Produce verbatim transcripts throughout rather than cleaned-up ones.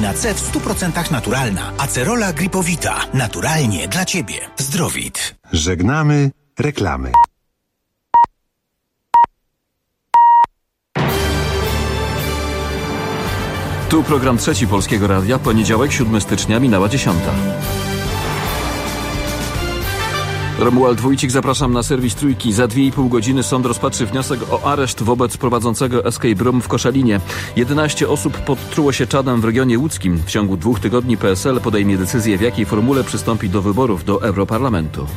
Witamina C w stu procentach naturalna. Acerola Gripowita. Naturalnie dla Ciebie. Zdrowit. Żegnamy reklamy. Tu program Trzeci Polskiego Radia. Poniedziałek, siódmego stycznia, minęła dziesiąta. Romuald Wójcik, zapraszam na serwis Trójki. Za dwie i pół godziny sąd rozpatrzy wniosek o areszt wobec prowadzącego Escape Room w Koszalinie. jedenaście osób podtruło się czadem w regionie łódzkim. W ciągu dwóch tygodni P S L podejmie decyzję, w jakiej formule przystąpi do wyborów do Europarlamentu.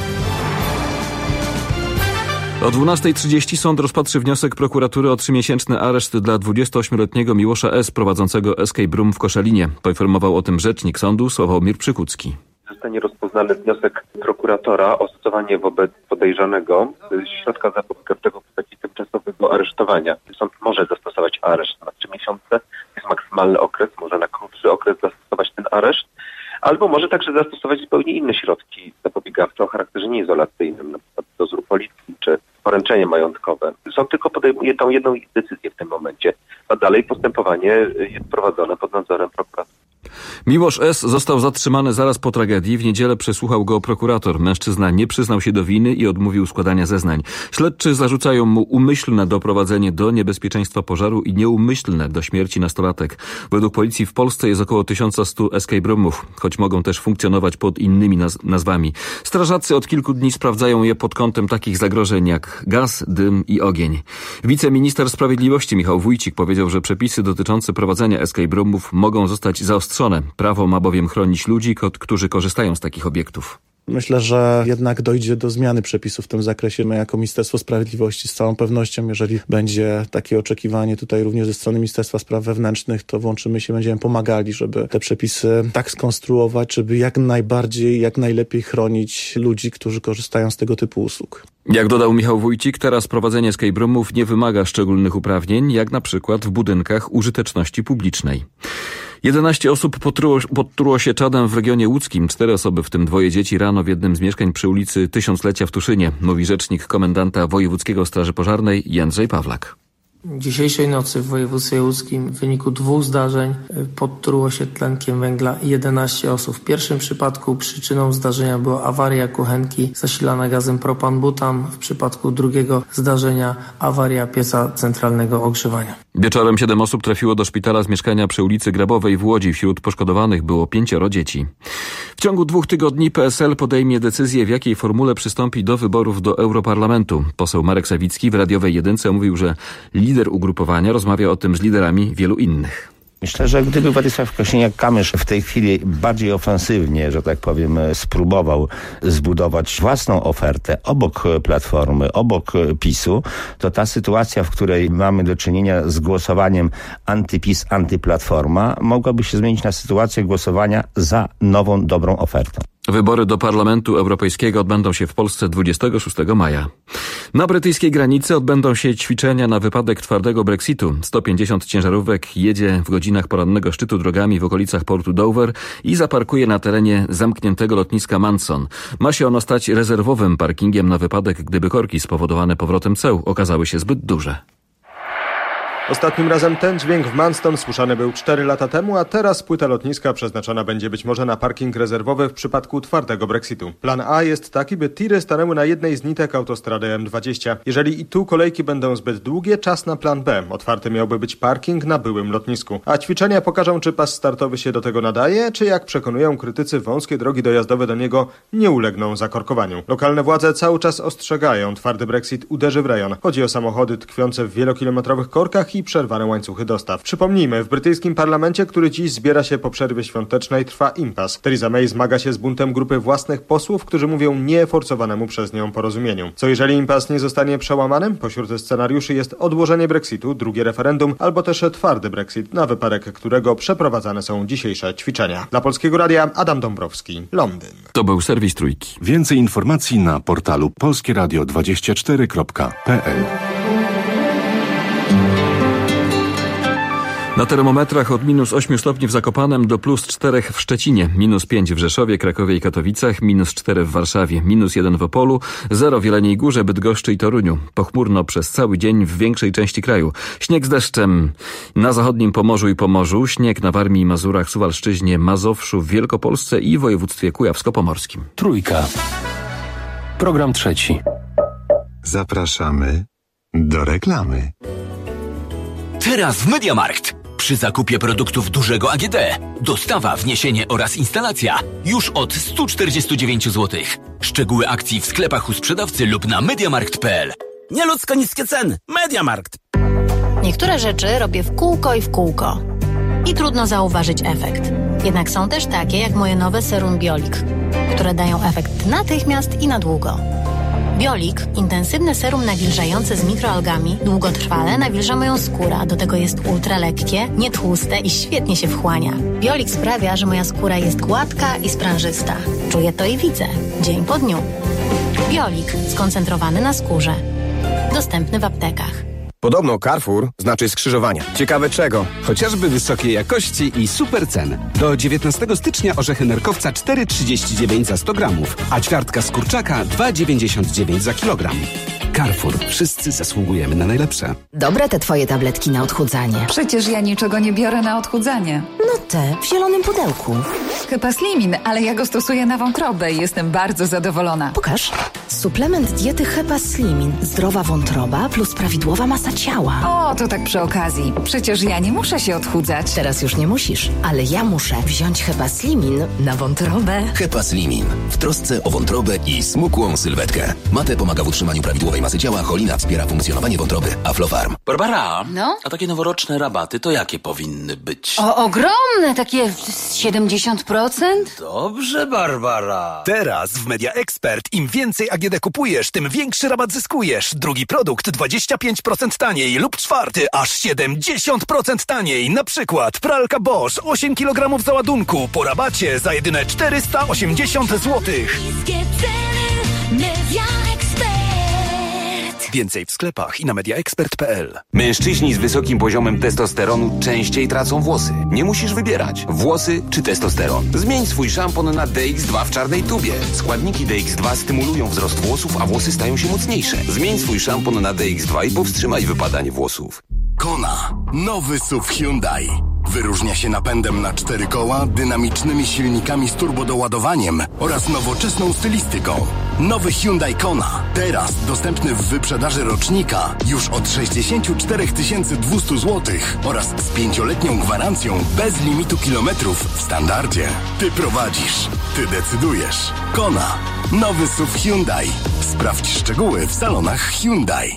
O dwunasta trzydzieści sąd rozpatrzy wniosek prokuratury o trzymiesięczny areszt dla dwudziestoośmioletniego Miłosza S. prowadzącego Escape Room w Koszalinie. Poinformował o tym rzecznik sądu Sławomir Przykucki. Zostanie rozpoznany wniosek prokuratora o stosowanie wobec podejrzanego środka zapobiegawczego w postaci tymczasowego aresztowania. Sąd może zastosować areszt na trzy miesiące, jest maksymalny okres, może na krótszy okres zastosować ten areszt, albo może także zastosować zupełnie inne środki zapobiegawcze o charakterze nieizolacyjnym, na przykład dozór policji czy poręczenie majątkowe. Sąd tylko podejmuje tą jedną decyzję w tym momencie, a dalej postępowanie jest prowadzone pod nadzorem prokuratury. Miłosz S. został zatrzymany zaraz po tragedii. W niedzielę przesłuchał go prokurator. Mężczyzna nie przyznał się do winy i odmówił składania zeznań. Śledczy zarzucają mu umyślne doprowadzenie do niebezpieczeństwa pożaru i nieumyślne do śmierci nastolatek. Według policji w Polsce jest około tysiąc sto escape roomów, choć mogą też funkcjonować pod innymi naz- nazwami. Strażacy od kilku dni sprawdzają je pod kątem takich zagrożeń jak gaz, dym i ogień. Wiceminister Sprawiedliwości Michał Wójcik powiedział, że przepisy dotyczące prowadzenia escape roomów mogą zostać zaostrzone. Prawo ma bowiem chronić ludzi, którzy korzystają z takich obiektów. Myślę, że jednak dojdzie do zmiany przepisów w tym zakresie. My jako Ministerstwo Sprawiedliwości z całą pewnością, jeżeli będzie takie oczekiwanie tutaj również ze strony Ministerstwa Spraw Wewnętrznych, to włączymy się, będziemy pomagali, żeby te przepisy tak skonstruować, żeby jak najbardziej, jak najlepiej chronić ludzi, którzy korzystają z tego typu usług. Jak dodał Michał Wójcik, teraz prowadzenie escape roomów nie wymaga szczególnych uprawnień, jak na przykład w budynkach użyteczności publicznej. jedenaście osób potruło, potruło się czadem w regionie łódzkim. Cztery osoby, w tym dwoje dzieci, rano w jednym z mieszkań przy ulicy Tysiąclecia w Tuszynie, mówi rzecznik komendanta Wojewódzkiego Straży Pożarnej Jędrzej Pawlak. Dzisiejszej nocy w województwie łódzkim w wyniku dwóch zdarzeń podtruło się tlenkiem węgla jedenaście osób. W pierwszym przypadku przyczyną zdarzenia była awaria kuchenki zasilana gazem propan-butan. W przypadku drugiego zdarzenia awaria pieca centralnego ogrzewania. Wieczorem siedem osób trafiło do szpitala z mieszkania przy ulicy Grabowej w Łodzi. Wśród poszkodowanych było pięcioro dzieci. W ciągu dwóch tygodni P S L podejmie decyzję, w jakiej formule przystąpi do wyborów do Europarlamentu. Poseł Marek Sawicki w radiowej jedynce mówił, że lider ugrupowania rozmawia o tym z liderami wielu innych. Myślę, że gdyby Władysław Kosiniak-Kamysz w tej chwili bardziej ofensywnie, że tak powiem, spróbował zbudować własną ofertę obok Platformy, obok PiSu, to ta sytuacja, w której mamy do czynienia z głosowaniem antyPiS, antyplatforma, mogłaby się zmienić na sytuację głosowania za nową, dobrą ofertą. Wybory do Parlamentu Europejskiego odbędą się w Polsce dwudziestego szóstego maja. Na brytyjskiej granicy odbędą się ćwiczenia na wypadek twardego Brexitu. sto pięćdziesiąt ciężarówek jedzie w godzinach porannego szczytu drogami w okolicach portu Dover i zaparkuje na terenie zamkniętego lotniska Manson. Ma się ono stać rezerwowym parkingiem na wypadek, gdyby korki spowodowane powrotem ceł okazały się zbyt duże. Ostatnim razem ten dźwięk w Manston słyszany był cztery lata temu, a teraz płyta lotniska przeznaczona będzie być może na parking rezerwowy w przypadku twardego Brexitu. Plan A jest taki, by tiry stanęły na jednej z nitek autostrady M dwadzieścia. Jeżeli i tu kolejki będą zbyt długie, czas na plan B. Otwarty miałby być parking na byłym lotnisku. A ćwiczenia pokażą, czy pas startowy się do tego nadaje, czy jak przekonują krytycy, wąskie drogi dojazdowe do niego nie ulegną zakorkowaniu. Lokalne władze cały czas ostrzegają, twardy Brexit uderzy w rejon. Chodzi o samochody tkwiące w wielokilometrowych korkach i przerwane łańcuchy dostaw. Przypomnijmy, w brytyjskim parlamencie, który dziś zbiera się po przerwie świątecznej, trwa impas. Theresa May zmaga się z buntem grupy własnych posłów, którzy mówią nie forsowanemu przez nią porozumieniu. Co jeżeli impas nie zostanie przełamany? Pośród scenariuszy jest odłożenie Brexitu, drugie referendum, albo też twardy Brexit, na wypadek którego przeprowadzane są dzisiejsze ćwiczenia. Dla Polskiego Radia Adam Dąbrowski, Londyn. To był serwis Trójki. Więcej informacji na portalu polskie radio dwadzieścia cztery kropka p l. Na termometrach od minus ośmiu stopni w Zakopanem do plus czterech w Szczecinie, minus pięć w Rzeszowie, Krakowie i Katowicach, minus cztery w Warszawie, minus jeden w Opolu, zero w Jeleniej Górze, Bydgoszczy i Toruniu. Pochmurno przez cały dzień w większej części kraju. Śnieg z deszczem na zachodnim Pomorzu i Pomorzu, śnieg na Warmii i Mazurach, Suwalszczyźnie, Mazowszu, w Wielkopolsce i województwie kujawsko-pomorskim. Trójka. Program trzeci. Zapraszamy do reklamy. Teraz w MediaMarkt. Przy zakupie produktów dużego A G D dostawa, wniesienie oraz instalacja już od stu czterdziestu dziewięciu złotych. Szczegóły akcji w sklepach u sprzedawcy lub na mediamarkt kropka p l. Nieludzko niskie ceny. MediaMarkt. Niektóre rzeczy robię w kółko i w kółko. I trudno zauważyć efekt. Jednak są też takie jak moje nowe serum Biolik, które dają efekt natychmiast i na długo. Biolik, intensywne serum nawilżające z mikroalgami, długotrwale nawilża moją skórę, a do tego jest ultra lekkie, nietłuste i świetnie się wchłania. Biolik sprawia, że moja skóra jest gładka i sprężysta. Czuję to i widzę, dzień po dniu. Biolik, skoncentrowany na skórze. Dostępny w aptekach. Podobno Carrefour znaczy skrzyżowania. Ciekawe czego? Chociażby wysokiej jakości i super cen. Do dziewiętnastego stycznia orzechy nerkowca cztery trzydzieści dziewięć za sto gramów, a ćwiartka z kurczaka dwa dziewięćdziesiąt dziewięć za kilogram. Carrefour. Wszyscy zasługujemy na najlepsze. Dobre te twoje tabletki na odchudzanie. Przecież ja niczego nie biorę na odchudzanie. No te, w zielonym pudełku. Hepaslimin, ale ja go stosuję na wątrobę i jestem bardzo zadowolona. Pokaż. Suplement diety Hepaslimin. Zdrowa wątroba plus prawidłowa masa ciała. O, to tak przy okazji. Przecież ja nie muszę się odchudzać. Teraz już nie musisz, ale ja muszę wziąć Hepaslimin na wątrobę. Hepaslimin. W trosce o wątrobę i smukłą sylwetkę. Mate pomaga w utrzymaniu prawidłowej masy ciała, cholina wspiera funkcjonowanie wątroby. Aflofarm. Barbara, no? A takie noworoczne rabaty to jakie powinny być? O, ogromne, takie siedemdziesiąt procent? Dobrze, Barbara. Teraz w Media Expert im więcej A G D kupujesz, tym większy rabat zyskujesz. Drugi produkt dwadzieścia pięć procent taniej lub czwarty aż siedemdziesiąt procent taniej. Na przykład pralka Bosch osiem kilogramów załadunku po rabacie za jedyne czterysta osiemdziesiąt złotych. Media Expert. Więcej w sklepach i na media expert kropka p l. Mężczyźni z wysokim poziomem testosteronu częściej tracą włosy. Nie musisz wybierać. Włosy czy testosteron. Zmień swój szampon na D X dwa w czarnej tubie. Składniki D X dwa stymulują wzrost włosów, a włosy stają się mocniejsze. Zmień swój szampon na D X dwa i powstrzymaj wypadanie włosów. Kona. Nowy S U V Hyundai. Wyróżnia się napędem na cztery koła, dynamicznymi silnikami z turbodoładowaniem oraz nowoczesną stylistyką. Nowy Hyundai Kona. Teraz dostępny w wyprzedaży rocznika już od sześćdziesiąt cztery tysiące dwieście złotych oraz z pięcioletnią gwarancją bez limitu kilometrów w standardzie. Ty prowadzisz. Ty decydujesz. Kona. Nowy S U V Hyundai. Sprawdź szczegóły w salonach Hyundai.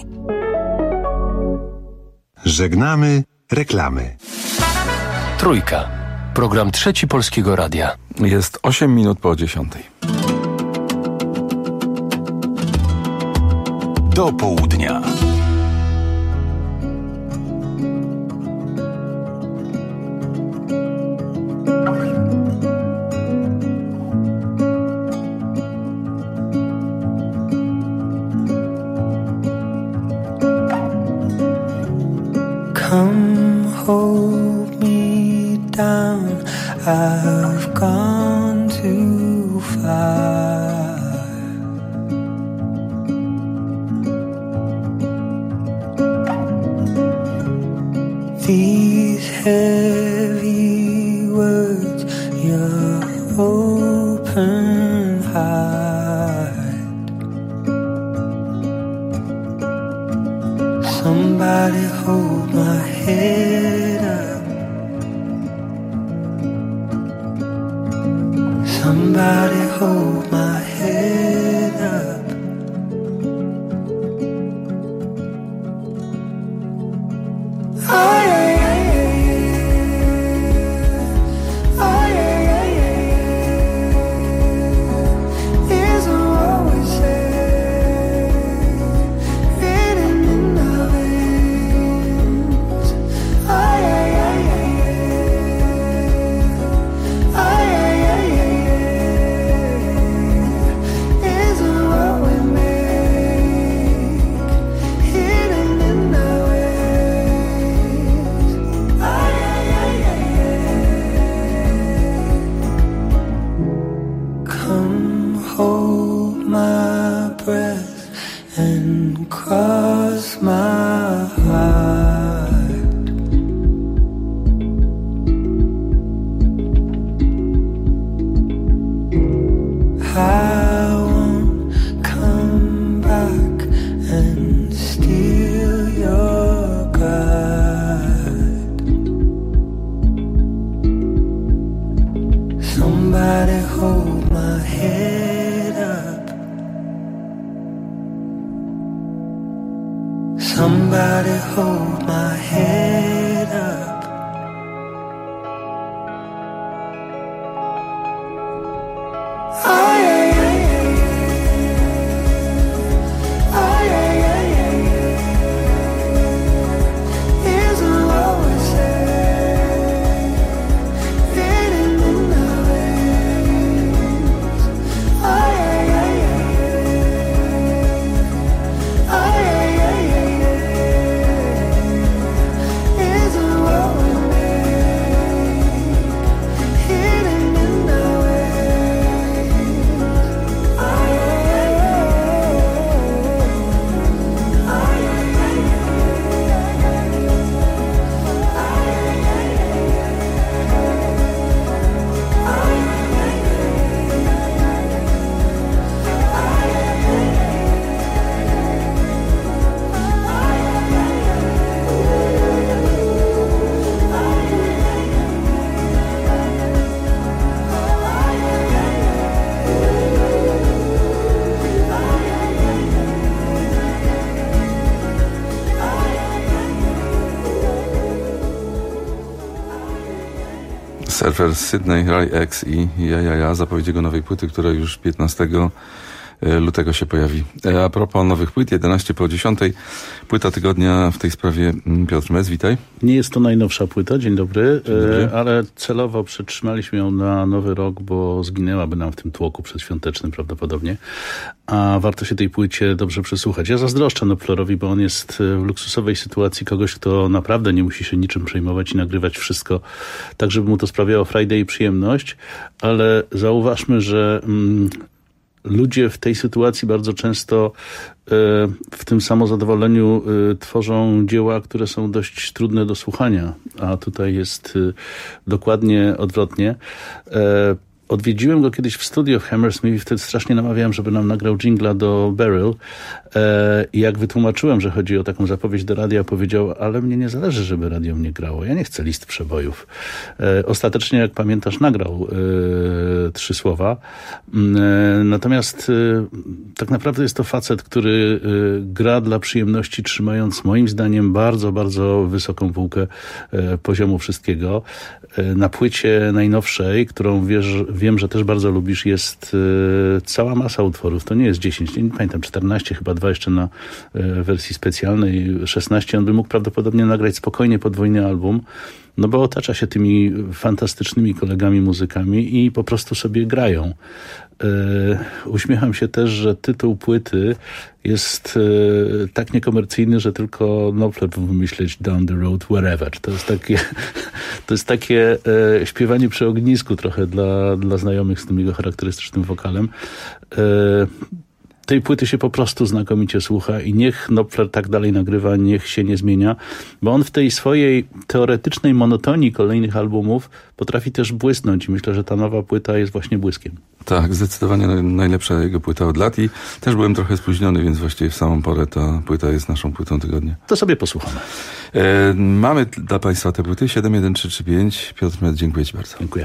Żegnamy reklamy. Trójka. Program trzeci Polskiego Radia. Jest osiem minut po dziesiątej. Do południa. Come hold me down, I've gone too far. These heavy words, your open heart. Somebody hold my head up. Somebody hold my head up. Oh, yeah, yeah, yeah. Oh, yeah, yeah, yeah. Isn't what we say written in our veins? Oh, yeah, yeah, yeah, yeah. Oh, yeah, yeah, yeah, yeah. I won't come back and steal your guide. Somebody hold my head up. Somebody hold my head up. Surfer Sydney, Ray X i Ja Ja Ja, zapowiedź jego nowej płyty, która już piętnastego lutego się pojawi. A propos nowych płyt, jedenaście po dziesiątej, płyta tygodnia w tej sprawie. Piotr Mec, witaj. Nie jest to najnowsza płyta, dzień dobry, Dzień dobry. ale celowo przytrzymaliśmy ją na nowy rok, bo zginęłaby nam w tym tłoku przedświątecznym prawdopodobnie, a warto się tej płycie dobrze przysłuchać. Ja zazdroszczę Knopflerowi, bo on jest w luksusowej sytuacji kogoś, kto naprawdę nie musi się niczym przejmować i nagrywać wszystko tak, żeby mu to sprawiało frajdę i przyjemność, ale zauważmy, że mm, ludzie w tej sytuacji bardzo często y, w tym samozadowoleniu y, tworzą dzieła, które są dość trudne do słuchania, a tutaj jest y, dokładnie odwrotnie. Y, Odwiedziłem go kiedyś w studio w Hammersmith i wtedy strasznie namawiałem, żeby nam nagrał dżingla do Beryl. I jak wytłumaczyłem, że chodzi o taką zapowiedź do radia, powiedział, ale mnie nie zależy, żeby radio mnie grało. Ja nie chcę list przebojów. Ostatecznie, jak pamiętasz, nagrał e, trzy słowa. E, natomiast e, tak naprawdę jest to facet, który e, gra dla przyjemności, trzymając moim zdaniem bardzo, bardzo wysoką półkę e, poziomu wszystkiego. E, na płycie najnowszej, którą wiesz, wiem, że też bardzo lubisz, jest e, cała masa utworów. To nie jest dziesięć, nie pamiętam, czternaście, chyba dwa jeszcze na e, wersji specjalnej, szesnaście. On by mógł prawdopodobnie nagrać spokojnie podwójny album, no bo otacza się tymi fantastycznymi kolegami muzykami i po prostu sobie grają. E, uśmiecham się też, że tytuł płyty jest e, tak niekomercyjny, że tylko Knopfler mógł wymyśleć Down the Road Wherever. To jest takie, to jest takie e, śpiewanie przy ognisku trochę dla, dla znajomych z tym jego charakterystycznym wokalem. E, Tej płyty się po prostu znakomicie słucha i niech Knopfler tak dalej nagrywa, niech się nie zmienia, bo on w tej swojej teoretycznej monotonii kolejnych albumów potrafi też błysnąć i myślę, że ta nowa płyta jest właśnie błyskiem. Tak, zdecydowanie najlepsza jego płyta od lat i też byłem trochę spóźniony, więc właściwie w samą porę ta płyta jest naszą płytą tygodnia. To sobie posłuchamy. E, mamy dla Państwa te płyty siedem jeden trzy trzy pięć. Piotr Med, dziękuję Ci bardzo. Dziękuję.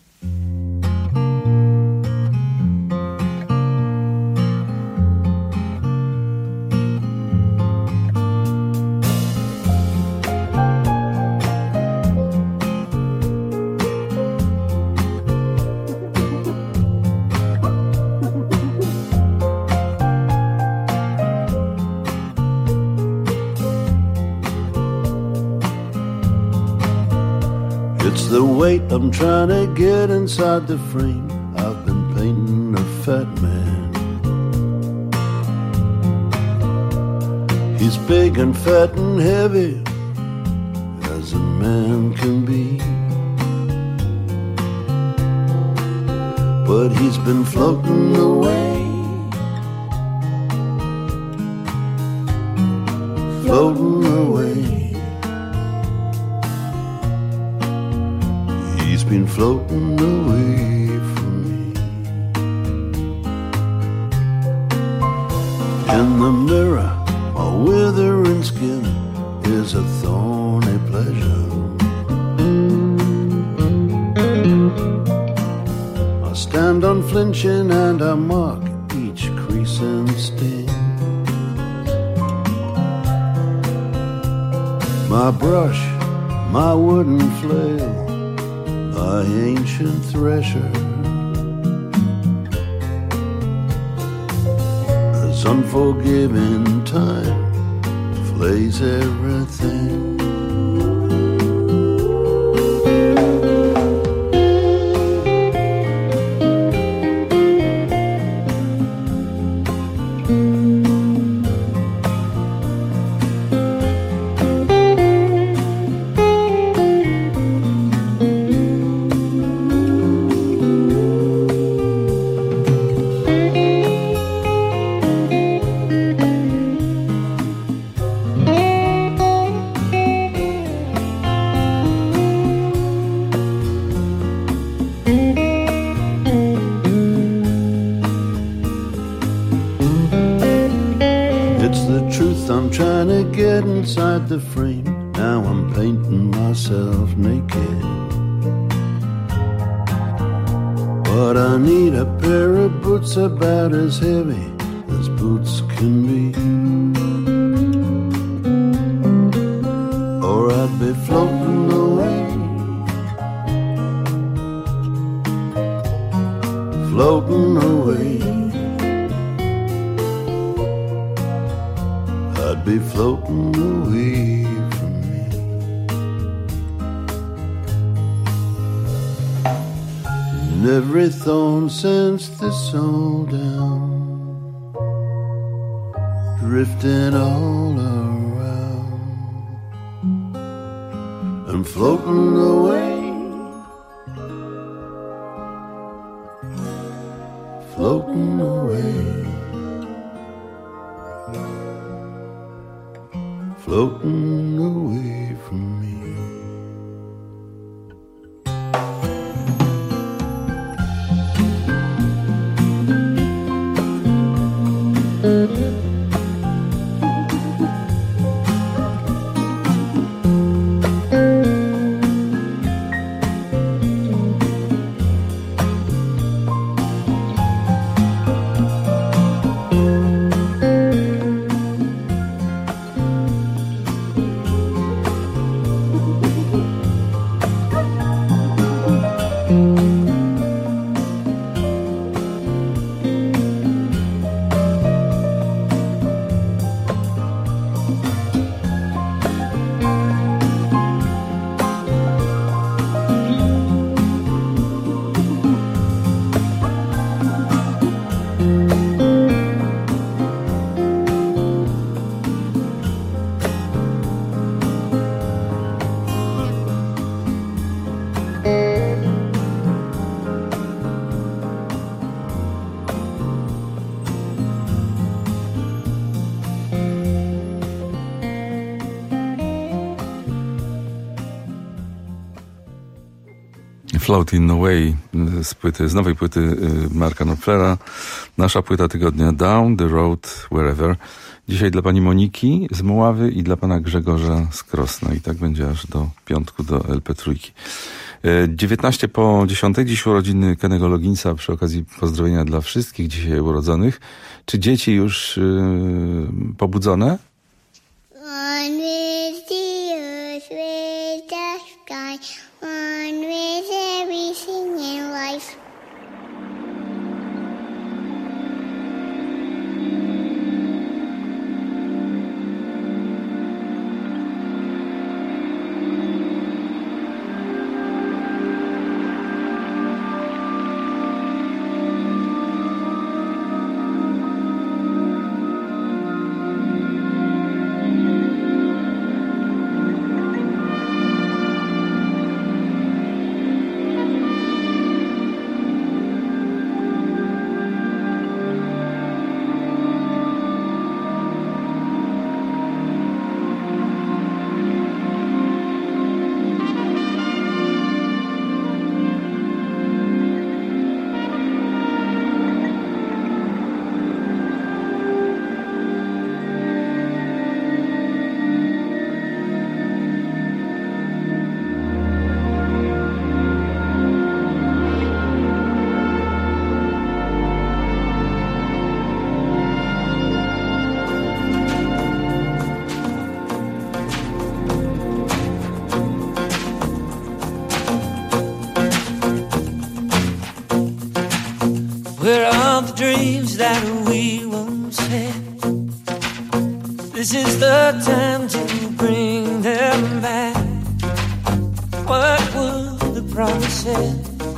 It's the weight I'm trying to get inside the frame. I've been painting a fat man. He's big and fat and heavy as a man can be. But he's been floating away, floating away. He's been floating away from me. In the mirror, my withering skin is a thorny pleasure. I stand unflinching and I mark each crease and stain. My brush, my wooden flail, my ancient thresher. As unforgiving time flays everything. Inside the frame, now I'm painting myself naked. But I need a pair of boots about as heavy as boots can be, or I'd be floating away, floating away. I'd be floating away from me. And every thorn sends the soul down, drifting all around. I'm floating away, floating away. Floating away from me. Floating Away z płyty, z nowej płyty Marka Knopflera. Nasza płyta tygodnia Down the Road Wherever. Dzisiaj dla pani Moniki z Mławy i dla pana Grzegorza z Krosna. I tak będzie aż do piątku, do L P trzy. dziewiętnaście po dziesiątej. Dziś urodziny Kennego Logginsa. Przy okazji pozdrowienia dla wszystkich dzisiaj urodzonych. Czy dzieci już yy, pobudzone? One with the earth, with the sky, one with everything in life. all the dreams that we once had. This is the time to bring them back. What would the promise say?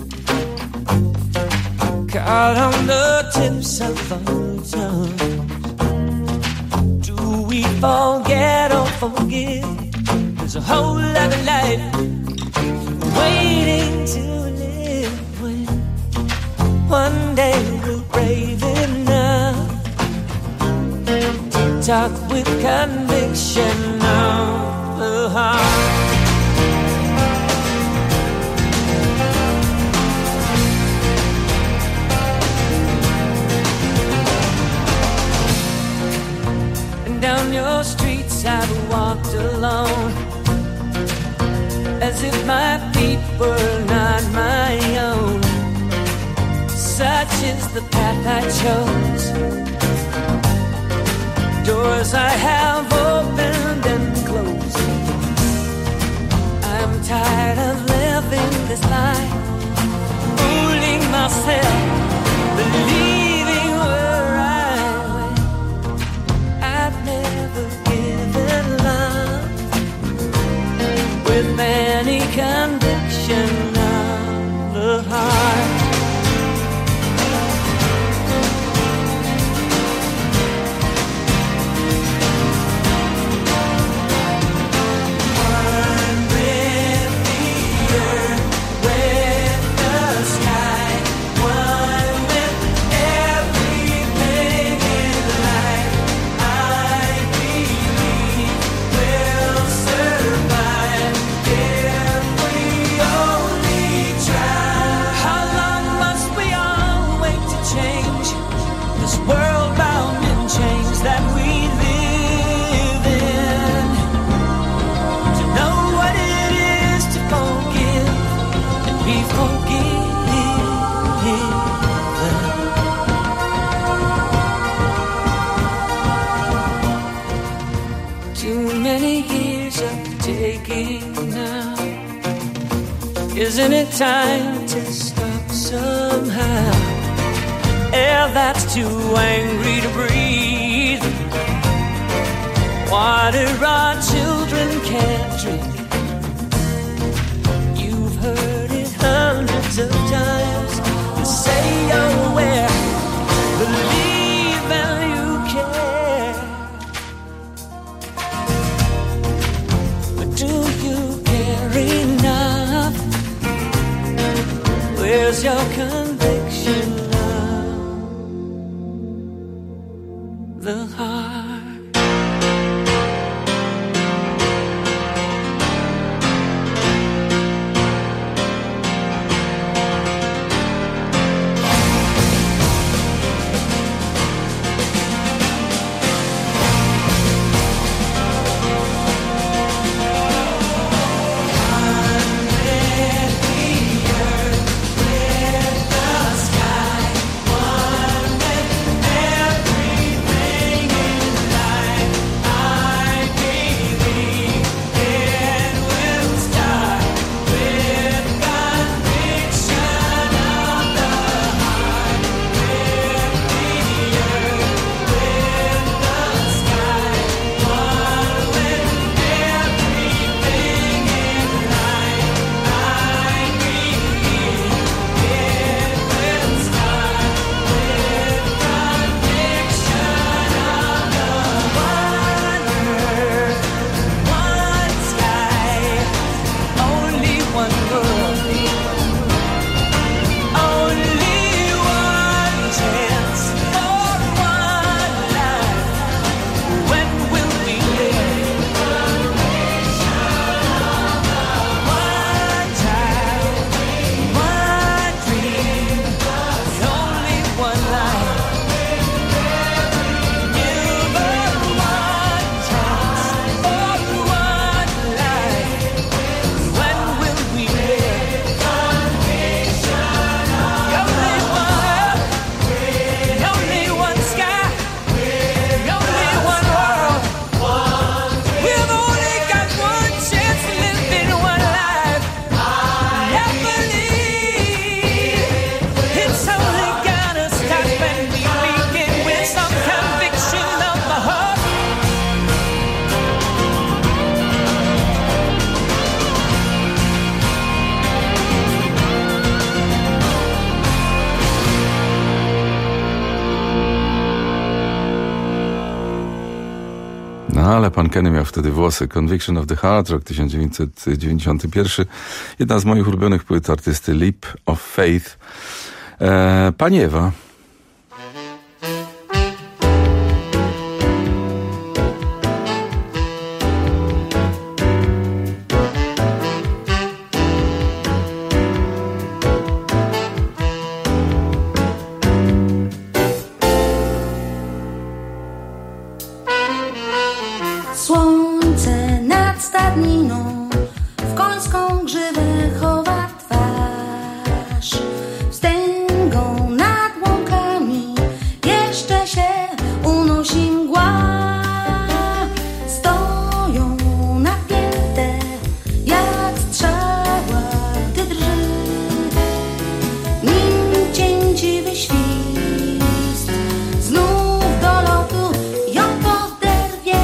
Caught on the tips of our tongues. Do we forget or forgive? There's a whole lot of life waiting to live when one day we're brave enough to talk with conviction of the heart. Down your streets I've walked alone, as if my feet were not my own. Such is the path I chose, doors I have opened and closed. I'm tired of living this life, fooling myself, believing where I went. I've never given love with any conviction of the heart. Isn't it time to stop somehow? Air that's too angry to breathe, water our children can't drink. You've heard it hundreds of times. You say you're aware, believe and you care, but do you care enough? Where's your conviction of the heart? Sky, one with everything Ale pan Kenny miał wtedy włosy. Conviction of the Heart, rok tysiąc dziewięćset dziewięćdziesiąty pierwszy. Jedna z moich ulubionych płyt artysty Leap of Faith. E, pani Ewa. Słońce nad stadniną w końską grzywę chowa twarz. Wstęgą nad łąkami jeszcze się unosi mgła. Stoją napięte jak strzała, gdy drży nim cięciwy świst. Znów do lotu ją poderwie.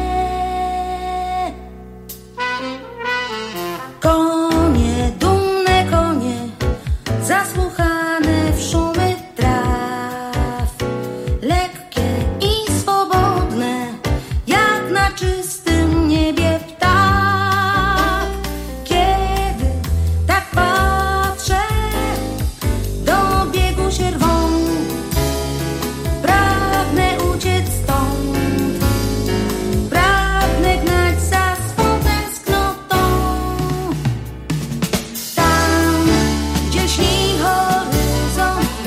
Konie, dumne konie, zasłuchane w szumy traw, lekkie i swobodne, jak na czystym niebie ptak. Kiedy tak patrzę, do biegu się rwą, pragnę uciec stąd, pragnę gnać za swą tęsknotą. Tam, gdzie śni horyzont,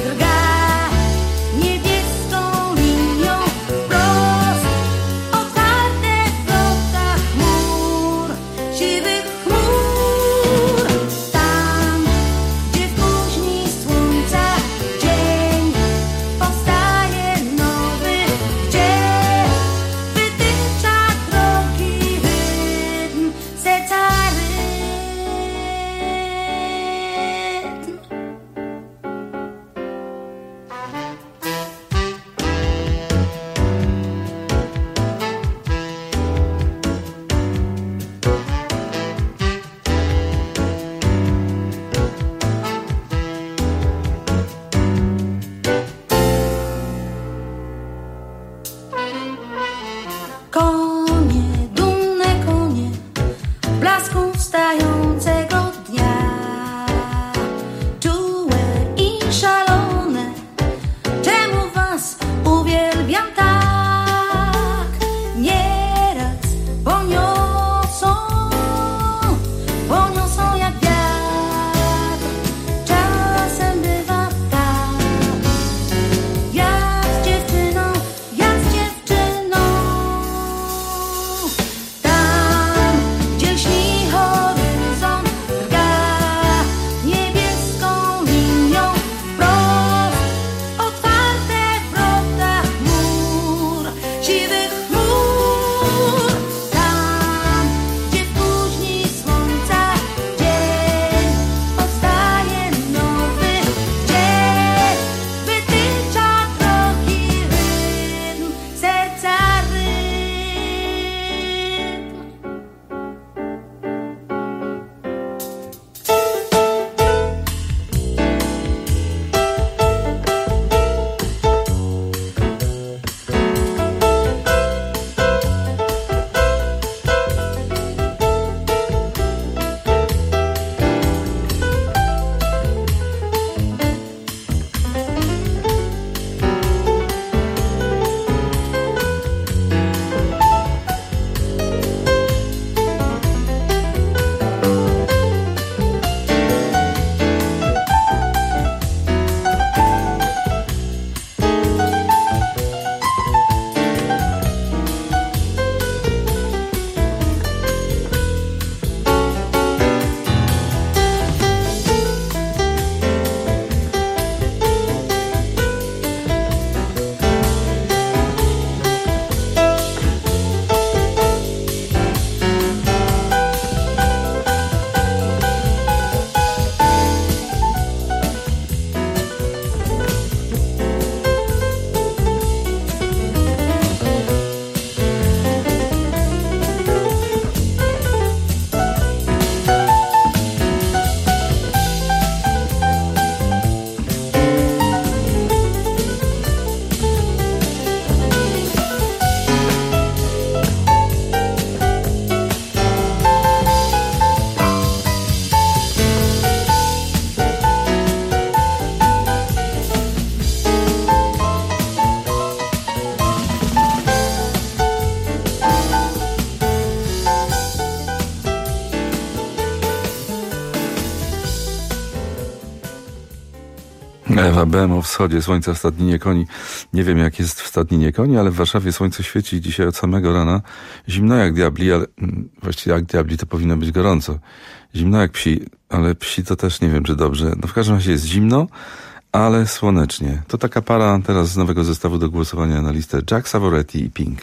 Ewa Bem o wschodzie słońca w Stadninie Koni. Nie wiem, jak jest w Stadninie Koni, ale w Warszawie słońce świeci dzisiaj od samego rana. Zimno jak diabli, ale właściwie jak diabli to powinno być gorąco. Zimno jak psi, ale psi to też nie wiem, czy dobrze. No w każdym razie jest zimno, ale słonecznie. To taka para teraz z nowego zestawu do głosowania na listę Jack Savoretti i Pink.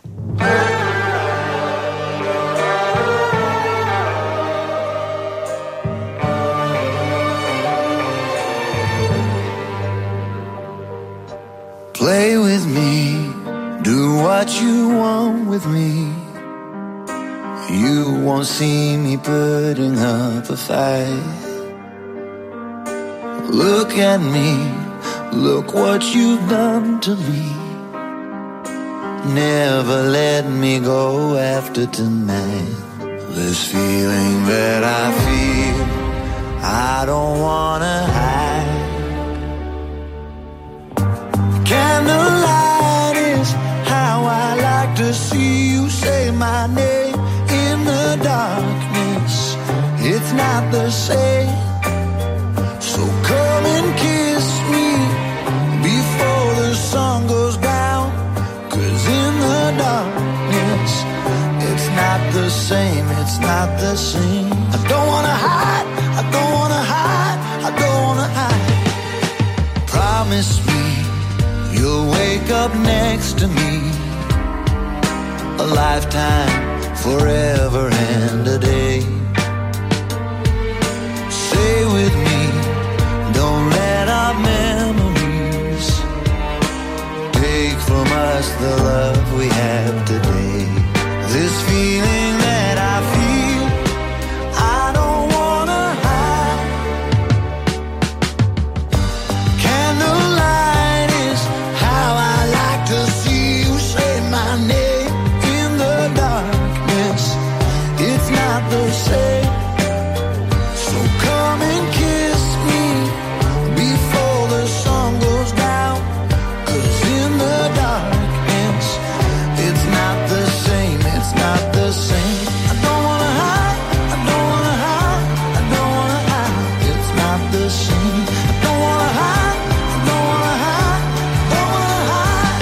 Play with me, do what you want with me. You won't see me putting up a fight. Look at me, look what you've done to me. Never let me go after tonight. This feeling that I feel, I don't wanna hide. Candlelight is how I like to see you say my name in the darkness. It's not the same. So come and kiss me before the sun goes down. 'Cause in the darkness, it's not the same, it's not the same. I don't wanna hide, I don't wanna hide, I don't wanna hide. Promise me you'll wake up next to me. A lifetime, forever and a day. Stay with me, don't let our memories take from us the love we have today. This feeling that I feel, I don't wanna hide. Candlelight is how I like to see you say my name in the darkness. It's not the same. So come and kiss me before the sun goes down. 'Cause in the darkness, it's not the same, it's not the same. I don't wanna hide, I don't wanna hide, I don't wanna hide. It's not the same. I don't wanna hide, I don't wanna hide, I don't wanna hide.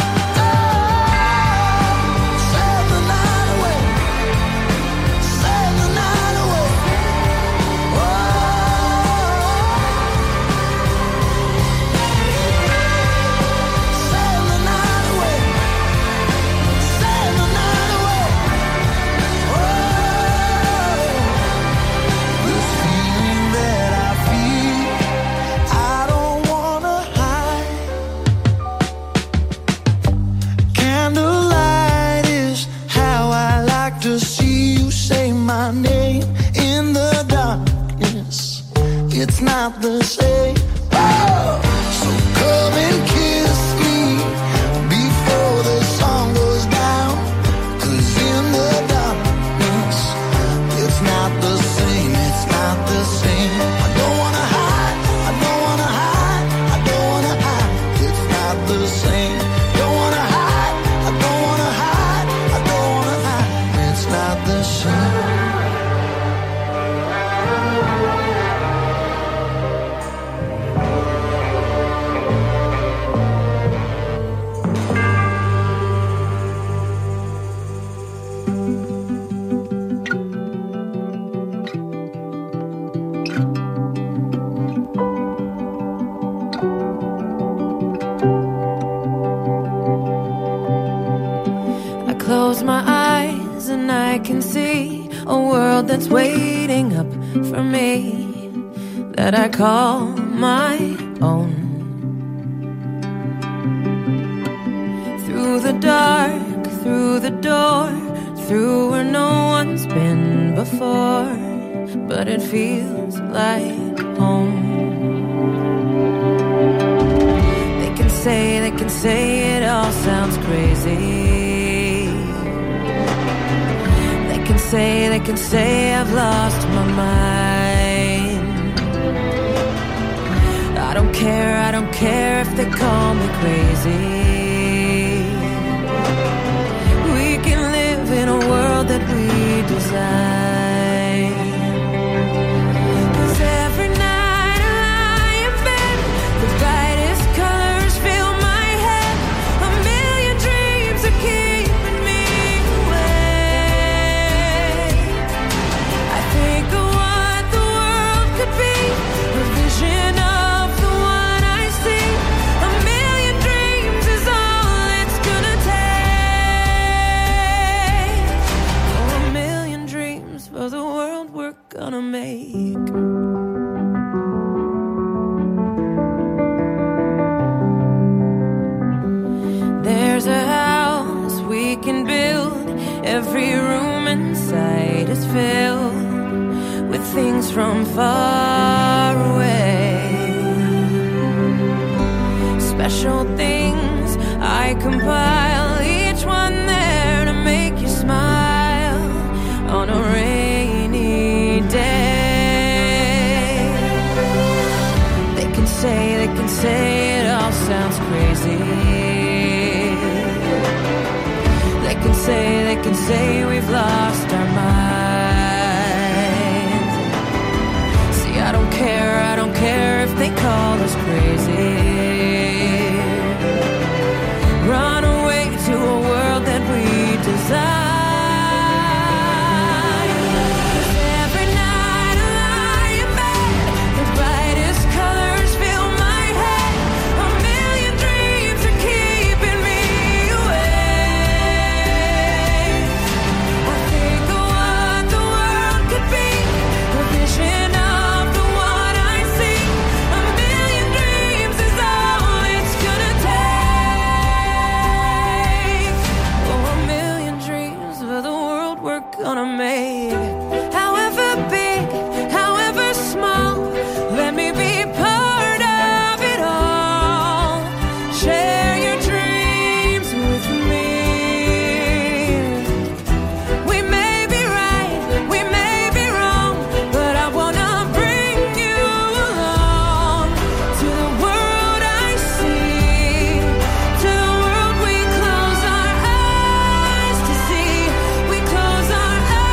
Oh, save the night away, save the night away. Oh, save the night away, save the night away. Oh, this feeling that I feel, I don't wanna hide. Candlelight is how I like to see you say my name in the darkness. It's not the same. Oh, so come and kiss me before the sun goes down. 'Cause in the darkness, it's not the same, it's not the same. I don't wanna hide, I don't wanna hide, I don't wanna hide. It's not the same. Don't wanna hide, I don't wanna hide, I don't wanna hide. It's not the same. I close my eyes and I can see a world that's waiting up for me, that I call my own. Through the dark, through the door, through where no one's been before, but it feels like home. They can say, they can say it all sounds crazy. They can say, they can say I've lost my mind. I don't care, I don't care if they call me crazy. We can live in a world that we design. 'Cause every night I lie in bed, the Every room inside is filled with things from far away. Special things I compile, each one there to make you smile on a rainy day. They can say, they can say it all sounds crazy. They can say, they can say we've lost our minds. See, I don't care, I don't care if they call us crazy. Run away to a world that we desire. Gonna make, however big, however small, let me be part of it all. Share your dreams with me. We may be right, we may be wrong, but I wanna bring you along to the world I see, to the world we close our eyes to see. We close our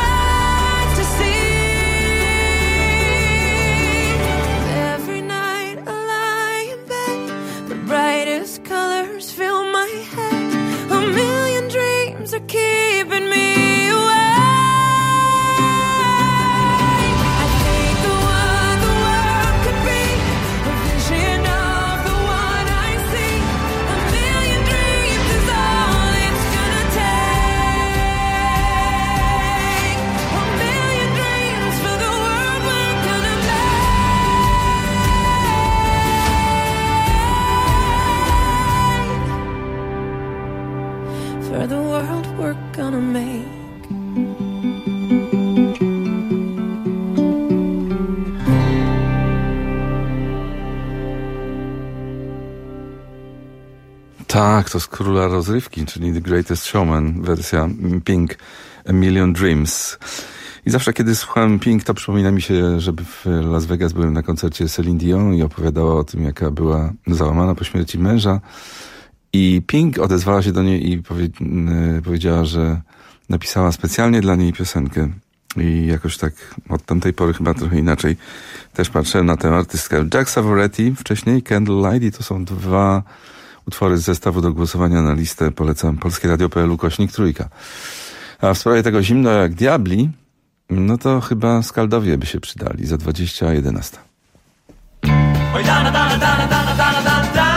colors fill my head. A million dreams are keeping me away. I think of what the world could be, a vision of the one I see. A million dreams is all it's gonna take. A million dreams for the world we're gonna for the world we're gonna make. Tak, to z Króla Rozrywki, czyli The Greatest Showman, wersja Pink, A Million Dreams. I zawsze, kiedy słuchałem Pink, to przypomina mi się, że w Las Vegas byłem na koncercie Celine Dion i opowiadała o tym, jaka była załamana po śmierci męża. I Pink odezwała się do niej i powie, powiedziała, że napisała specjalnie dla niej piosenkę. I jakoś tak od tamtej pory chyba trochę inaczej też patrzę na tę artystkę. Jack Savoretti, wcześniej Candlelight, i to są dwa utwory z zestawu do głosowania na listę. Polecam polskie radio kropka p l ukośnik trójka. A w sprawie tego Zimno jak diabli, no to chyba Skaldowie by się przydali za dwadzieścia jedenaście. Oj, dana, dana, dana, dana, dana, dana, dana.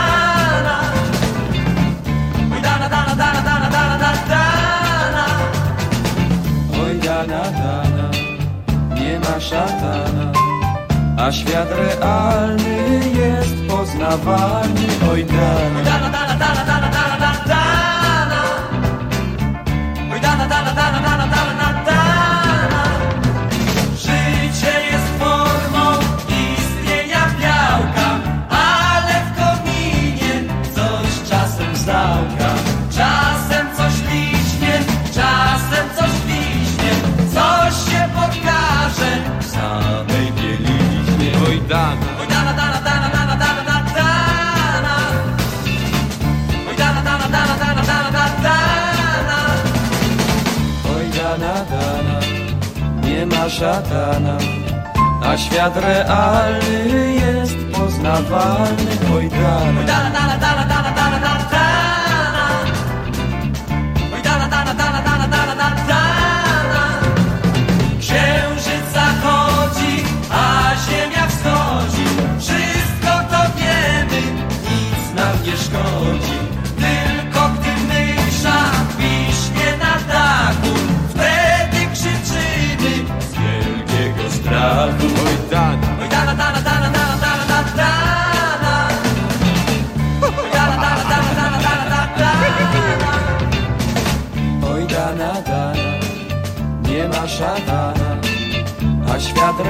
Oj, dana, dana, dana, dana, dana, dana, dana. Oj, dana, dana, nie ma szatana, a świat realny jest poznawalny. Oj, dana, dana, dana, dana, dana, dana, dana, dana. Oj, dana, dana, dana, dana, dana, dana, dana. Życie jest formą istnienia białka, ale w kominie coś czasem załka. Czasem coś liśnie, czasem coś liśnie, coś się pokaże w samej bieliźnie. oj, dana, Oj, dana, dana, dana, dana, dana, dana, dana. Oj, dana, dana, dana, dana, dana, dana, dana. oj, dana, dana, nie ma szatana, a świat realny jest poznawalny. Oj, dana, Oj, dana, dana, dana, dana, dana, dana, dana. Oj, dana, dana, dana, dana, dana, dana, dana. Księżyc zachodzi, a ziemia wschodzi. Wszystko to wiemy, nic nam nie szkodzi. Tylko gdy mysza wiśnie na dachu, wtedy krzyczymy z wielkiego strachu. oj, dana, Oj, dana, dana, dana, dana, dana, dana, dana. Oj, dana,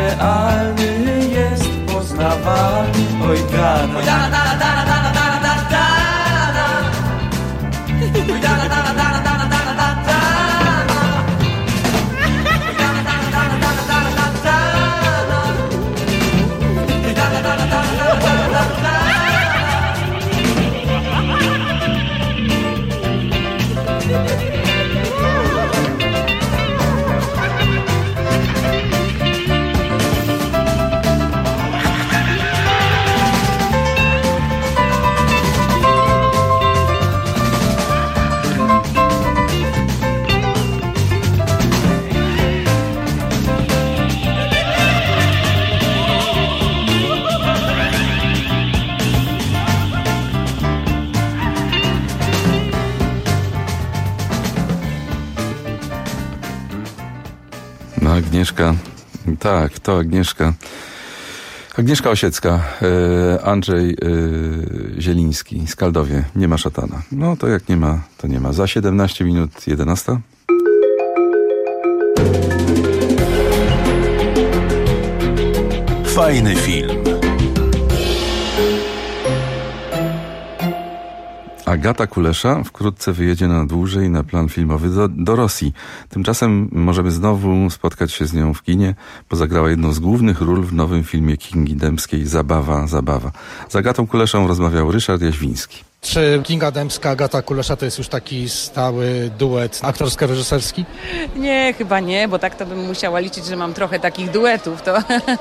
realny jest poznawalny. Oj dana, oj dana, dana, dana, dana, dana, dana, dana. Oj dana, dana, dana, dana, dana, dana, dana. Oj dana, dana, dana, dana, dana, dana, dana. Oj dana, dana, dana, dana, dana, dana, dana. No Agnieszka, tak, to Agnieszka. Agnieszka Osiecka, e, Andrzej e, Zieliński, Skaldowie, nie ma szatana. No to jak nie ma, to nie ma. Za siedemnaście minut jedenasta. Fajny film. Agata Kulesza wkrótce wyjedzie na dłużej na plan filmowy do, do Rosji. Tymczasem możemy znowu spotkać się z nią w kinie, bo zagrała jedną z głównych ról w nowym filmie Kingi Dębskiej Zabawa, Zabawa. Z Agatą Kuleszą rozmawiał Ryszard Jaźwiński. Czy Kinga Dębska, Agata Kulesza to jest już taki stały duet aktorsko-reżyserski? Nie, chyba nie, bo tak to bym musiała liczyć, że mam trochę takich duetów. To...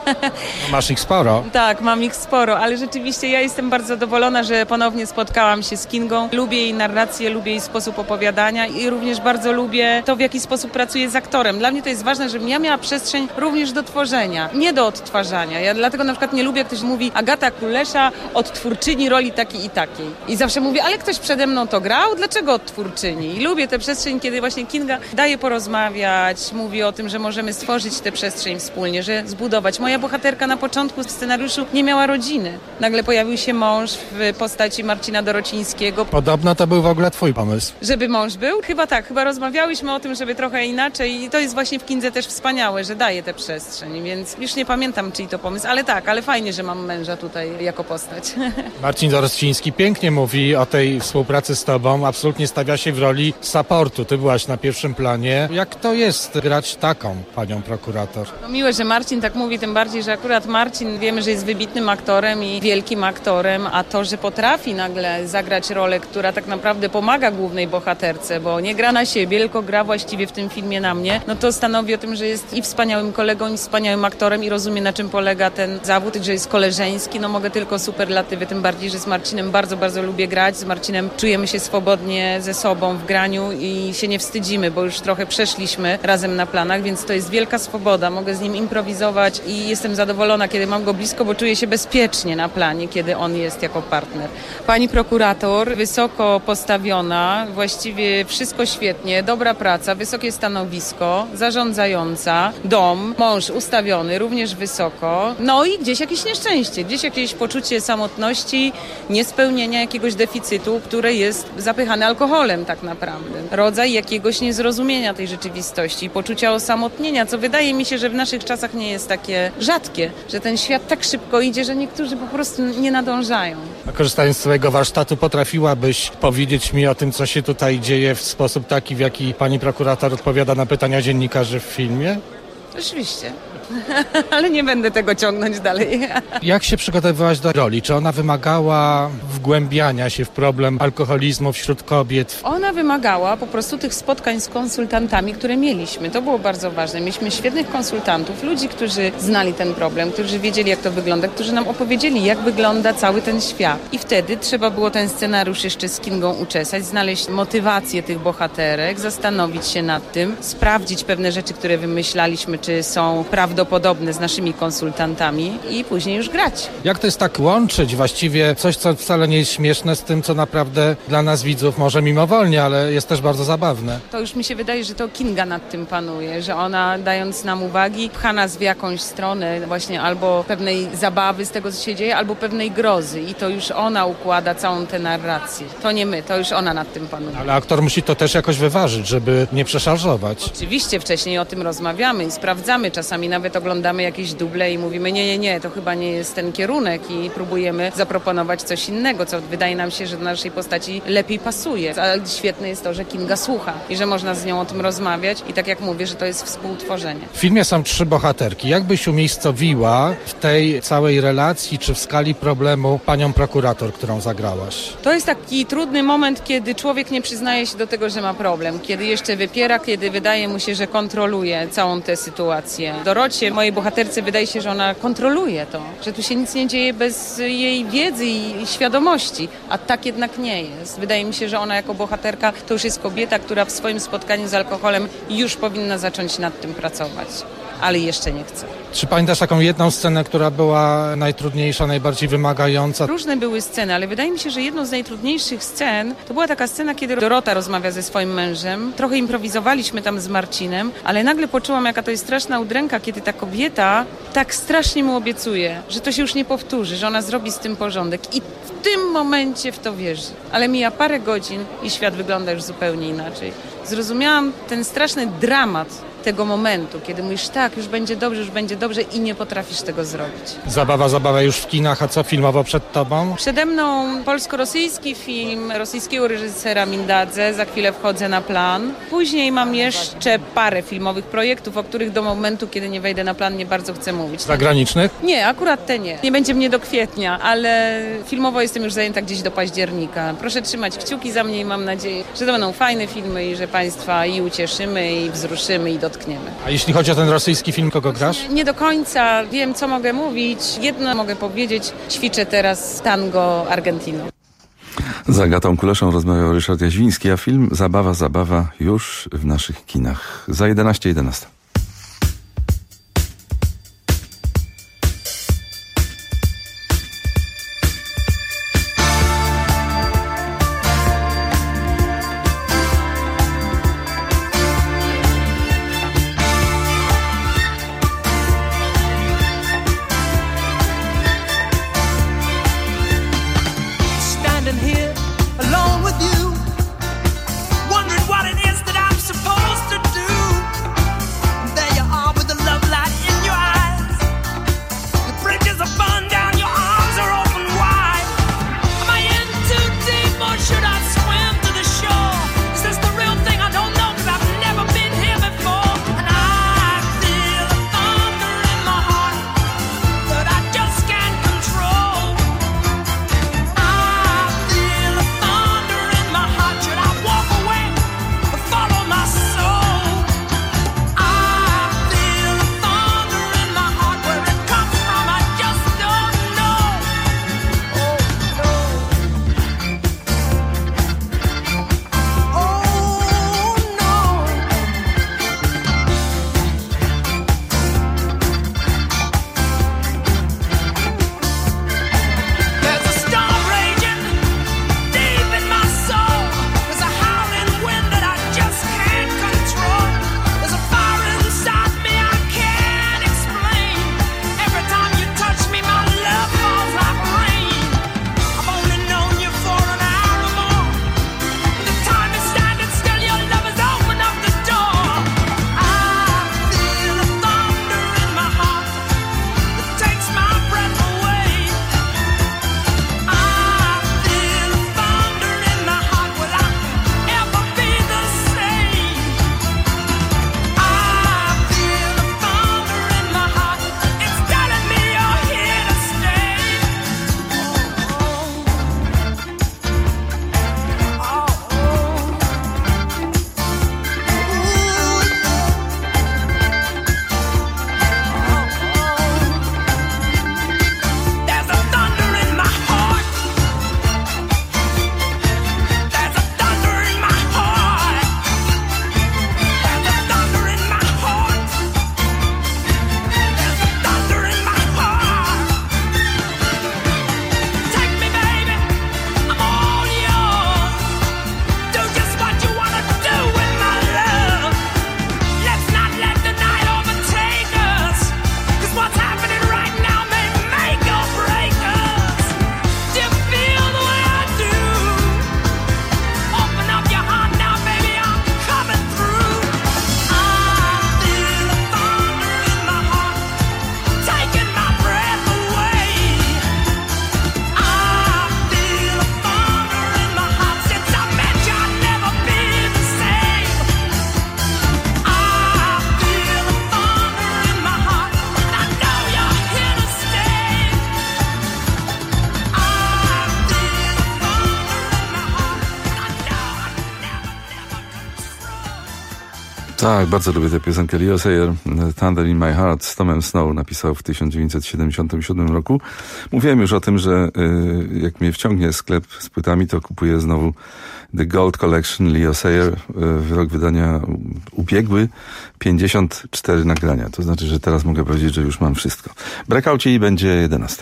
No, masz ich sporo. Tak, mam ich sporo, ale rzeczywiście ja jestem bardzo zadowolona, że ponownie spotkałam się z Kingą. Lubię jej narrację, lubię jej sposób opowiadania i również bardzo lubię to, w jaki sposób pracuje z aktorem. Dla mnie to jest ważne, żebym ja miała przestrzeń również do tworzenia, nie do odtwarzania. Ja dlatego na przykład nie lubię, jak ktoś mówi Agata Kulesza, odtwórczyni roli takiej i takiej. I zawsze mówię, ale ktoś przede mną to grał? Dlaczego odtwórczyni? I lubię tę przestrzeń, kiedy właśnie Kinga daje porozmawiać, mówi o tym, że możemy stworzyć tę przestrzeń wspólnie, że zbudować. Moja bohaterka na początku w scenariuszu nie miała rodziny. Nagle pojawił się mąż w postaci Marcina Dorocińskiego. Podobno to był w ogóle twój pomysł. Żeby mąż był? Chyba tak, chyba rozmawiałyśmy o tym, żeby trochę inaczej i to jest właśnie w Kindze też wspaniałe, że daje tę przestrzeń, więc już nie pamiętam, czyj to pomysł, ale tak, ale fajnie, że mam męża tutaj jako postać. Marcin Dorociński pięknie mówi o tej współpracy z tobą, absolutnie stawia się w roli supportu. Ty byłaś na pierwszym planie. Jak to jest grać taką panią prokurator? No miłe, że Marcin tak mówi, tym bardziej, że akurat Marcin wiemy, że jest wybitnym aktorem i wielkim aktorem, a to, że potrafi nagle zagrać rolę, która tak naprawdę pomaga głównej bohaterce, bo nie gra na siebie, tylko gra właściwie w tym filmie na mnie, no to stanowi o tym, że jest i wspaniałym kolegą, i wspaniałym aktorem i rozumie, na czym polega ten zawód, że jest koleżeński, no mogę tylko superlatywy, tym bardziej, że z Marcinem bardzo, bardzo lubię grać. Z Marcinem czujemy się swobodnie ze sobą w graniu i się nie wstydzimy, bo już trochę przeszliśmy razem na planach, więc to jest wielka swoboda. Mogę z nim improwizować i jestem zadowolona, kiedy mam go blisko, bo czuję się bezpiecznie na planie, kiedy on jest jako partner. Pani prokurator, wysoko postawiona, właściwie wszystko świetnie, dobra praca, wysokie stanowisko, zarządzająca, dom, mąż ustawiony, również wysoko, no i gdzieś jakieś nieszczęście, gdzieś jakieś poczucie samotności, niespełnienia jakiegoś deficytu, które jest zapychane alkoholem tak naprawdę. Rodzaj jakiegoś niezrozumienia tej rzeczywistości, poczucia osamotnienia, co wydaje mi się, że w naszych czasach nie jest takie rzadkie, że ten świat tak szybko idzie, że niektórzy po prostu nie nadążają. A korzystając z swojego warsztatu, potrafiłabyś powiedzieć mi o tym, co się tutaj dzieje w sposób taki, w jaki pani prokurator odpowiada na pytania dziennikarzy w filmie? Oczywiście. Ale nie będę tego ciągnąć dalej. Jak się przygotowywałaś do roli? Czy ona wymagała wgłębiania się w problem alkoholizmu wśród kobiet? Ona wymagała po prostu tych spotkań z konsultantami, które mieliśmy. To było bardzo ważne. Mieliśmy świetnych konsultantów, ludzi, którzy znali ten problem, którzy wiedzieli, jak to wygląda, którzy nam opowiedzieli, jak wygląda cały ten świat. I wtedy trzeba było ten scenariusz jeszcze z Kingą uczesać, znaleźć motywację tych bohaterek, zastanowić się nad tym, sprawdzić pewne rzeczy, które wymyślaliśmy, czy są prawdopodobne z naszymi konsultantami i później już grać. Jak to jest tak łączyć właściwie coś, co wcale nie jest śmieszne z tym, co naprawdę dla nas widzów może mimowolnie, ale jest też bardzo zabawne? To już mi się wydaje, że to Kinga nad tym panuje, że ona dając nam uwagi pcha nas w jakąś stronę właśnie albo pewnej zabawy z tego, co się dzieje, albo pewnej grozy i to już ona układa całą tę narrację. To nie my, to już ona nad tym panuje. Ale aktor musi to też jakoś wyważyć, żeby nie przeszarżować. Oczywiście wcześniej o tym rozmawiamy i sprawdzamy czasami nawet nawet oglądamy jakieś duble i mówimy nie, nie, nie, to chyba nie jest ten kierunek i próbujemy zaproponować coś innego, co wydaje nam się, że do naszej postaci lepiej pasuje. Ale świetne jest to, że Kinga słucha i że można z nią o tym rozmawiać i tak jak mówię, że to jest współtworzenie. W filmie są trzy bohaterki. Jak byś umiejscowiła w tej całej relacji czy w skali problemu panią prokurator, którą zagrałaś? To jest taki trudny moment, kiedy człowiek nie przyznaje się do tego, że ma problem, kiedy jeszcze wypiera, kiedy wydaje mu się, że kontroluje całą tę sytuację. Dorocie, mojej bohaterce, wydaje się, że ona kontroluje to, że tu się nic nie dzieje bez jej wiedzy i świadomości, a tak jednak nie jest. Wydaje mi się, że ona jako bohaterka to już jest kobieta, która w swoim spotkaniu z alkoholem już powinna zacząć nad tym pracować, ale jeszcze nie chce. Czy pamiętasz taką jedną scenę, która była najtrudniejsza, najbardziej wymagająca? Różne były sceny, ale wydaje mi się, że jedną z najtrudniejszych scen to była taka scena, kiedy Dorota rozmawia ze swoim mężem. Trochę improwizowaliśmy tam z Marcinem, ale nagle poczułam, jaka to jest straszna udręka, kiedy ta kobieta tak strasznie mu obiecuje, że to się już nie powtórzy, że ona zrobi z tym porządek i w tym momencie w to wierzy. Ale mija parę godzin i świat wygląda już zupełnie inaczej. Zrozumiałam ten straszny dramat tego momentu, kiedy mówisz tak, już będzie dobrze, już będzie dobrze i nie potrafisz tego zrobić. Zabawa, zabawa już w kinach, a co filmowo przed tobą? Przede mną polsko-rosyjski film rosyjskiego reżysera Mindadze, za chwilę wchodzę na plan. Później mam jeszcze parę filmowych projektów, o których do momentu, kiedy nie wejdę na plan, nie bardzo chcę mówić. Zagranicznych? Nie, akurat te nie. Nie będzie mnie do kwietnia, ale filmowo jestem już zajęta gdzieś do października. Proszę trzymać kciuki za mnie i mam nadzieję, że to będą fajne filmy i że Państwa i ucieszymy, i wzruszymy, i dotkniemy. A jeśli chodzi o ten rosyjski film, kogo grasz? Nie do końca wiem, co mogę mówić. Jedno mogę powiedzieć, ćwiczę teraz tango Argentyną. Z Agatą Kuleszą rozmawiał Ryszard Jaźwiński, a film Zabawa, zabawa już w naszych kinach. Za jedenaście jedenaście. Wondering what it is that I'm supposed to do. Tak, bardzo lubię tę piosenkę. Leo Sayer, Thunder in My Heart, z Tomem Snow napisał w tysiąc dziewięćset siedemdziesiątym siódmym roku. Mówiłem już o tym, że y, jak mnie wciągnie sklep z płytami, to kupuję znowu The Gold Collection Leo Sayer, y, rok wydania ubiegły, pięćdziesiąt cztery nagrania. To znaczy, że teraz mogę powiedzieć, że już mam wszystko. Breakoucie i będzie jedenasta.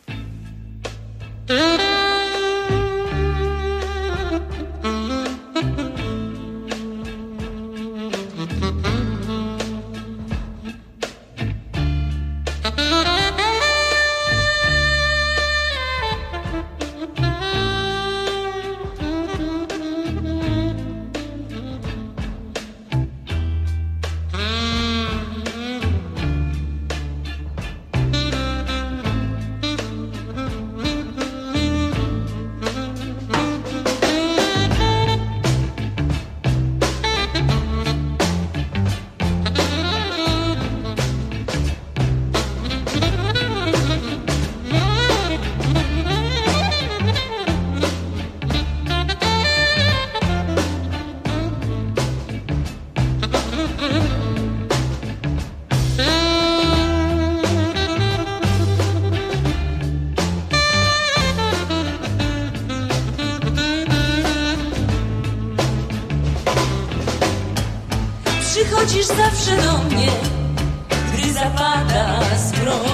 Przychodzisz zawsze do mnie, gdy zapada zmrok.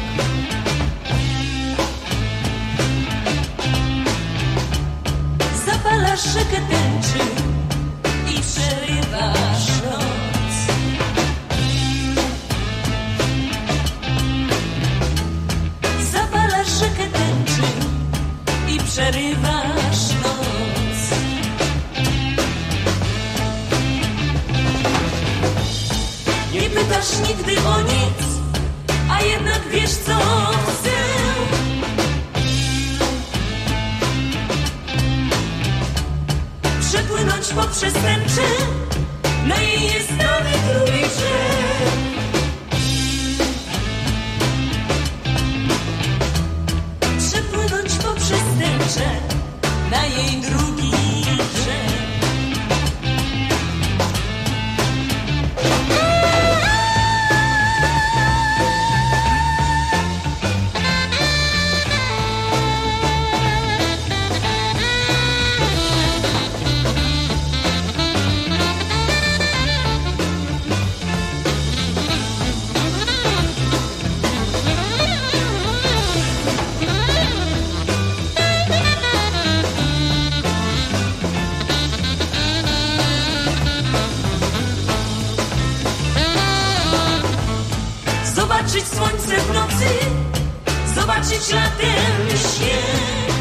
Zapalasz rzekę tęczy i przerywasz noc. Zapalasz rzekę tęczy i przerywasz noc. Nie pytasz nigdy o nic, a jednak wiesz, co chcę. Przepłynąć poprzez tęczę, na jej jest nowy drugi brzeg. Przepłynąć poprzez tęczę, na jej drugi brzeg. Zobaczyć słońce w nocy, zobaczyć latem śnieg.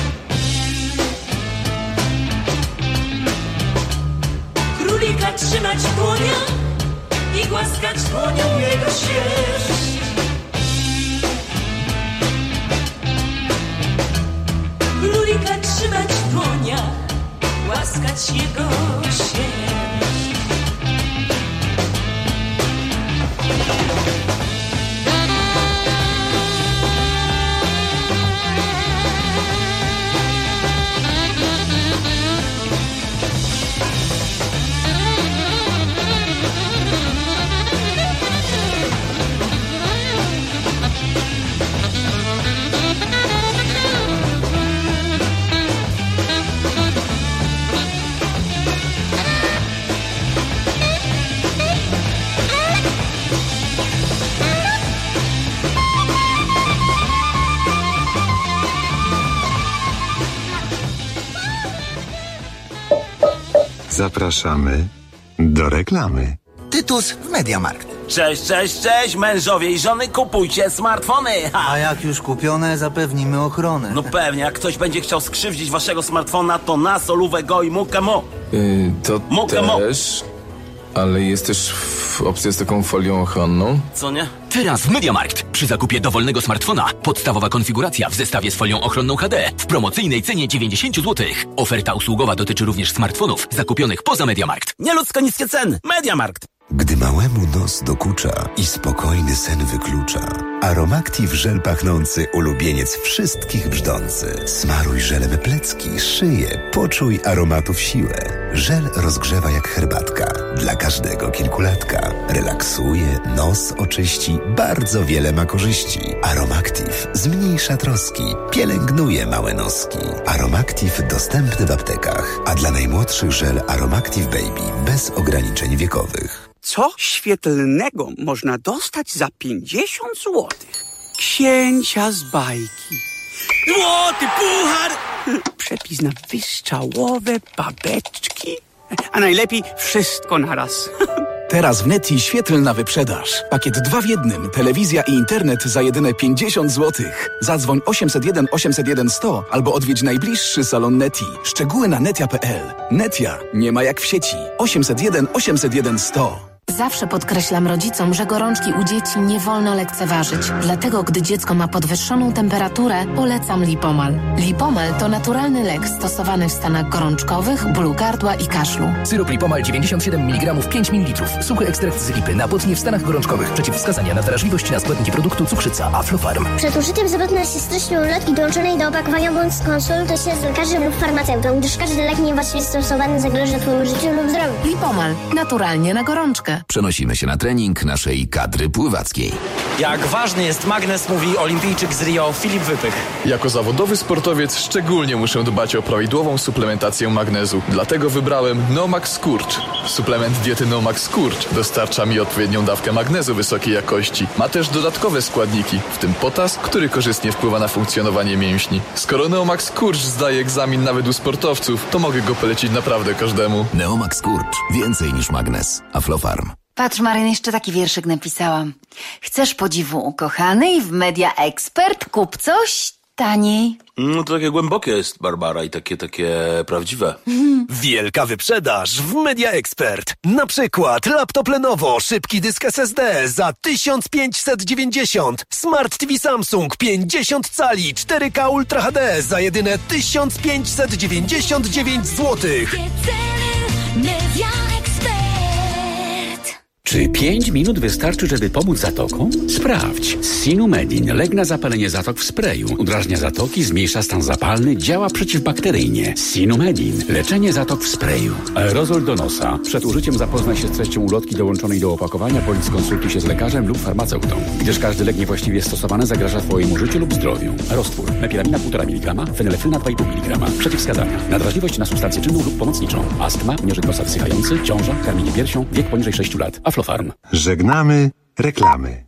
Królika trzymać w dłoniach i głaskać dłonią jego sierść. Królika trzymać w dłoniach, głaskać jego sierść. Zapraszamy do reklamy. Tytus w Mediamarkt. Cześć, cześć, cześć, mężowie i żony, kupujcie smartfony! Ha. A jak już kupione, zapewnimy ochronę. No pewnie, jak ktoś będzie chciał skrzywdzić waszego smartfona, to na solówę go i mukę mo. Yy, to Mukę mo. też, ale jest też w opcja z taką folią ochronną. Co nie? Teraz w Mediamarkt. Przy zakupie dowolnego smartfona podstawowa konfiguracja w zestawie z folią ochronną H D w promocyjnej cenie dziewięćdziesiąt złotych. Oferta usługowa dotyczy również smartfonów zakupionych poza Mediamarkt. Nieludzko niskie ceny. Mediamarkt. Gdy małemu nos dokucza i spokojny sen wyklucza, Aromactive żel pachnący ulubieniec wszystkich brzdący. Smaruj żelem plecki, szyję, poczuj aromatów siłę. Żel rozgrzewa jak herbatka. Dla każdego kilkulatka. Relaksuje, nos oczyści, bardzo wiele ma korzyści. Aromactive zmniejsza troski, pielęgnuje małe noski. Aromactive dostępny w aptekach, a dla najmłodszych żel Aromactive Baby bez ograniczeń wiekowych. Co świetlnego można dostać za pięćdziesiąt złotych? Księcia z bajki. Złoty puchar! Przepis na wystrzałowe babeczki. A najlepiej wszystko naraz. Teraz w Neti świetlna wyprzedaż. Pakiet dwa w jednym. Telewizja i internet za jedyne pięćdziesiąt złotych. Zadzwoń osiemset jeden osiemset jeden sto albo odwiedź najbliższy salon Neti. Szczegóły na netia kropka p l. Netia nie ma jak w sieci. osiemset jeden osiemset jeden sto. Zawsze podkreślam rodzicom, że gorączki u dzieci nie wolno lekceważyć. Dlatego, gdy dziecko ma podwyższoną temperaturę, polecam Lipomal. Lipomal to naturalny lek stosowany w stanach gorączkowych, bólu gardła i kaszlu. Syrop Lipomal dziewięćdziesiąt siedem miligramów, pięć mililitrów. Suchy ekstrakt z lipy na potnie w stanach gorączkowych. Przeciwwskazania na wrażliwość na składniki produktu cukrzyca Aflofarm. Przed użyciem zapewne się treścią ulotki dołączonej do opakowania bądź skonsultuj się z lekarzem lub farmaceutą, gdyż każdy lek niewłaściwie stosowany zagraża Twojemu życiu lub zdrowiu. Lipomal. Naturalnie na gorączkę. Przenosimy się na trening naszej kadry pływackiej. Jak ważny jest magnes, mówi olimpijczyk z Rio Filip Wypych. Jako zawodowy sportowiec szczególnie muszę dbać o prawidłową suplementację magnezu. Dlatego wybrałem Nomax Skurcz. Suplement diety Nomax Skurcz dostarcza mi odpowiednią dawkę magnezu wysokiej jakości. Ma też dodatkowe składniki, w tym potas, który korzystnie wpływa na funkcjonowanie mięśni. Skoro Neomax Skurcz zdaje egzamin nawet u sportowców, to mogę go polecić naprawdę każdemu. Neomax Skurcz. Więcej niż magnes. Aflofarm. Patrz, Maryn, jeszcze taki wierszyk napisałam. Chcesz podziwu ukochanej w Media Expert? Kup coś taniej. No to takie głębokie jest, Barbara, i takie, takie prawdziwe. Wielka wyprzedaż w Media Expert. Na przykład laptop Lenovo, szybki dysk S S D za tysiąc pięćset dziewięćdziesiąt. Smart T V Samsung pięćdziesiąt cali cztery K Ultra H D za jedyne tysiąc pięćset dziewięćdziesiąt dziewięć złotych. Media Expert. Czy pięć minut wystarczy, żeby pomóc zatokom? Sprawdź. Sinumedin. Lek na zapalenie zatok w sprayu. Udrażnia zatoki, zmniejsza stan zapalny, działa przeciwbakteryjnie. Sinumedin. Leczenie zatok w sprayu. Aerozol do nosa. Przed użyciem zapoznaj się z treścią ulotki dołączonej do opakowania, bądź skonsultuj się z lekarzem lub farmaceutą, gdyż każdy lek niewłaściwie stosowany zagraża Twojemu życiu lub zdrowiu. Roztwór. Mepilamina półtora miligrama, fenylefryna dwa i pół miligrama. Przeciwwskazania. Nadwrażliwość na substancję czynną lub pomocniczą. Astma, unieżyk nosa wsychający, ciąża, karmienie piersią, wiek poniżej sześciu lat. Aflofarm. Żegnamy reklamy.